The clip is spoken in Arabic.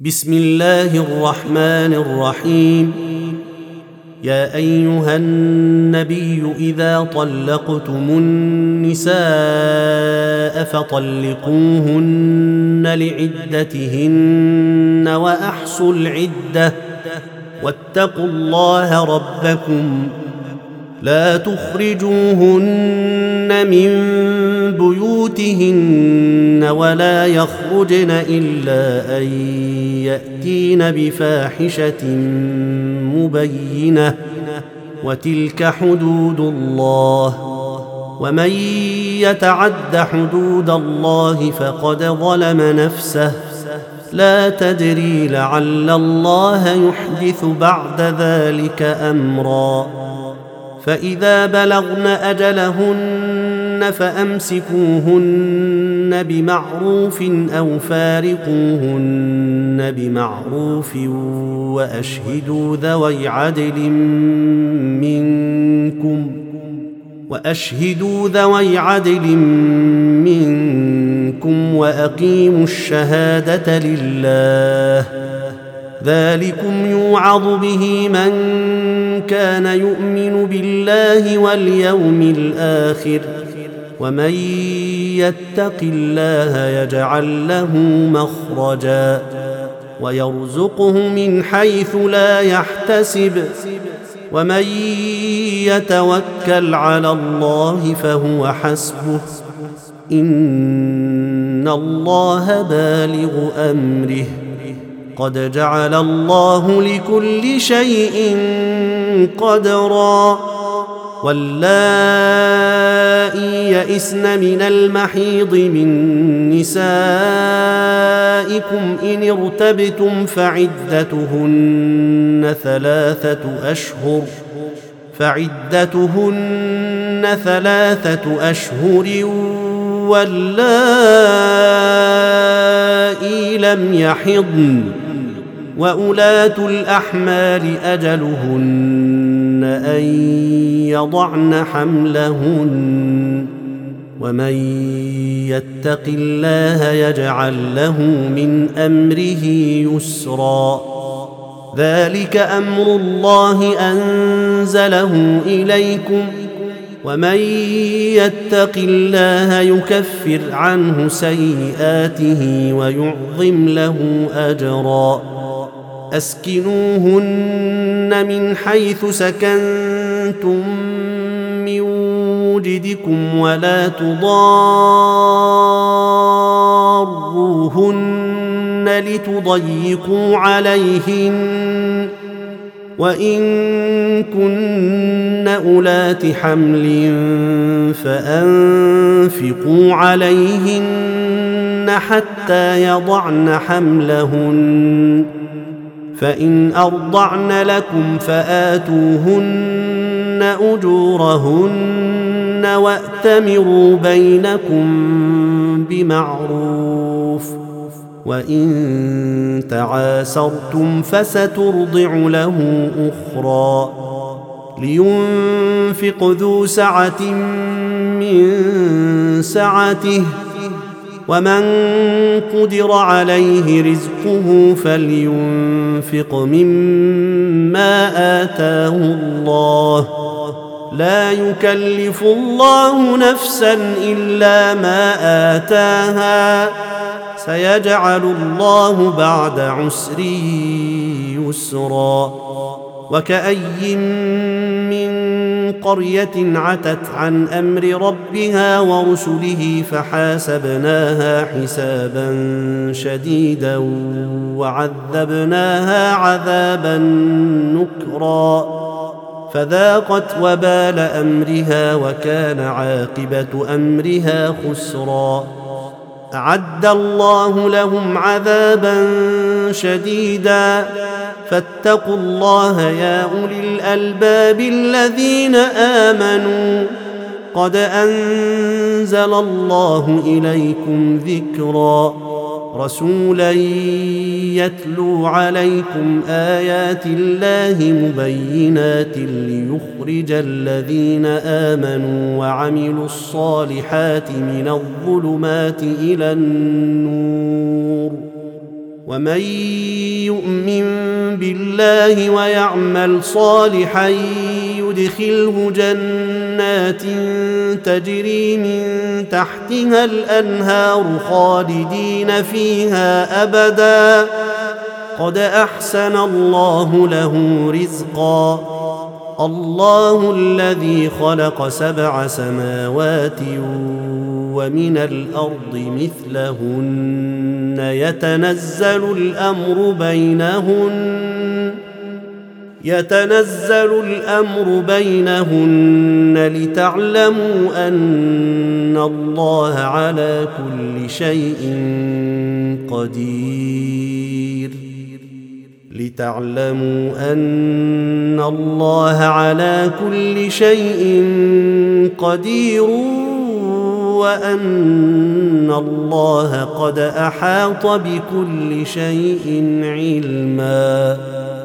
بسم الله الرحمن الرحيم. يا أيها النبي إذا طلقتم النساء فطلقوهن لعدتهن وأحصوا العدة واتقوا الله ربكم لا تخرجوهن من بيوتهن ولا يخرجن إلا أن يأتين بفاحشة مبينة وتلك حدود الله ومن يتعد حدود الله فقد ظلم نفسه لا تدري لعل الله يحدث بعد ذلك أمرا. فإذا بلغن أجلهن فأمسكوهن بمعروف أو فارقوهن بمعروف وأشهدوا ذوي عدل منكم وأقيموا الشهادة لله ذلكم يوعظ به من كان يؤمن بالله واليوم الآخر ومن يتق الله يجعل له مخرجا ويرزقه من حيث لا يحتسب ومن يتوكل على الله فهو حسبه إن الله بالغ أمره قد جعل الله لكل شيء قدرا. واللائي يئسن من المحيض من نسائكم إن ارتبتم فعدتهن ثلاثة أشهر واللائي لم يحضن وأولاة الأحمال أجلهن أن يضعن حملهن ومن يتق الله يجعل له من أمره يسرا. ذلك أمر الله أنزله إليكم ومن يتق الله يكفر عنه سيئاته ويعظم له أجرا. أسكنوهن من حيث سكنتم من وجدكم ولا تضاروهن لتضيقوا عليهن وإن كن أولات حمل فأنفقوا عليهن حتى يضعن حملهن فإن أرضعن لكم فآتوهن أجورهن وأتمروا بينكم بمعروف وإن تعاسرتم فسترضع له أخرى. لينفق ذو سعة من سعته ومن قدر عليه رزقه فلينفق مما آتاه الله لا يكلف الله نفسا إلا ما آتاها سيجعل الله بعد عسر يسرا. وكأي من قرية عتت عن أمر ربها ورسله فحاسبناها حسابا شديدا وعذبناها عذابا نكرا فذاقت وبال أمرها وكان عاقبة أمرها خسرا. أعد الله لهم عذابا شديدا فاتقوا الله يا أولي الألباب الذين آمنوا قد أنزل الله إليكم ذكرا رسولا يتلو عليكم آيات الله مبينات ليخرج الذين آمنوا وعملوا الصالحات من الظلمات إلى النور ومن يؤمن بالله ويعمل صالحا يدخله جنات تجري من تحتها الأنهار خالدين فيها أبدا قد أحسن الله له رزقا الله الذي خلق 7 سماوات ومن الأرض مثلهن يتنزل الأمر بينهن لتعلموا أن الله على كل شيء قدير وأن الله قد أحاط بكل شيء علما.